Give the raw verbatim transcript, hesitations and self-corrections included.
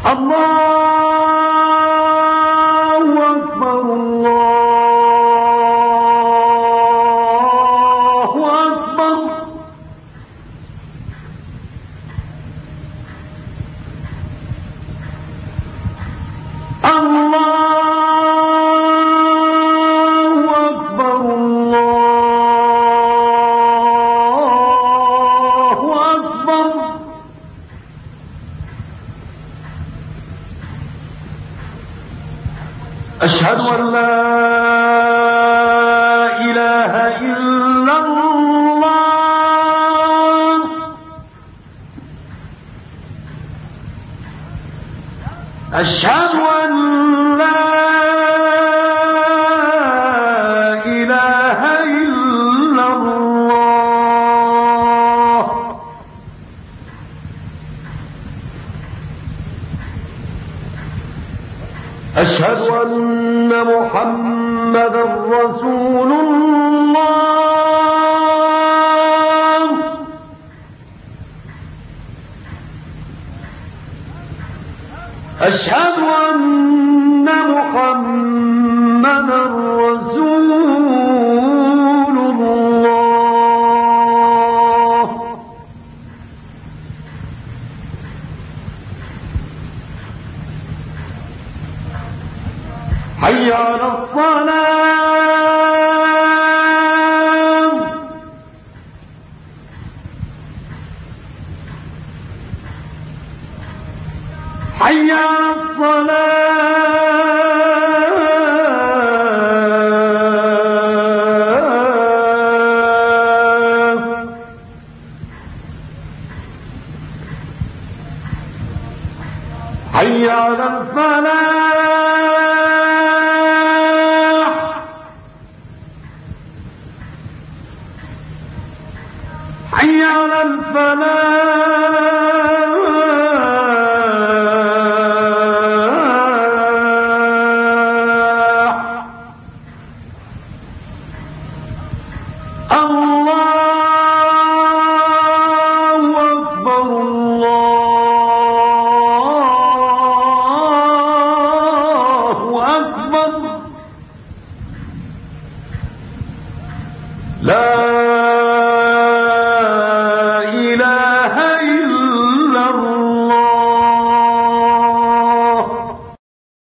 الله أكبر الله أكبر الله أكبر الله أكبر أشهد أن لا إله إلا الله أشهد أن لا إله إلا الله أشهد أن محمدا رسول الله أشهد أن محمدا رسول الله حي على الصلاة حي على الصلاة حي على الفلاح حي على الفلاح الله أكبر الله أكبر لا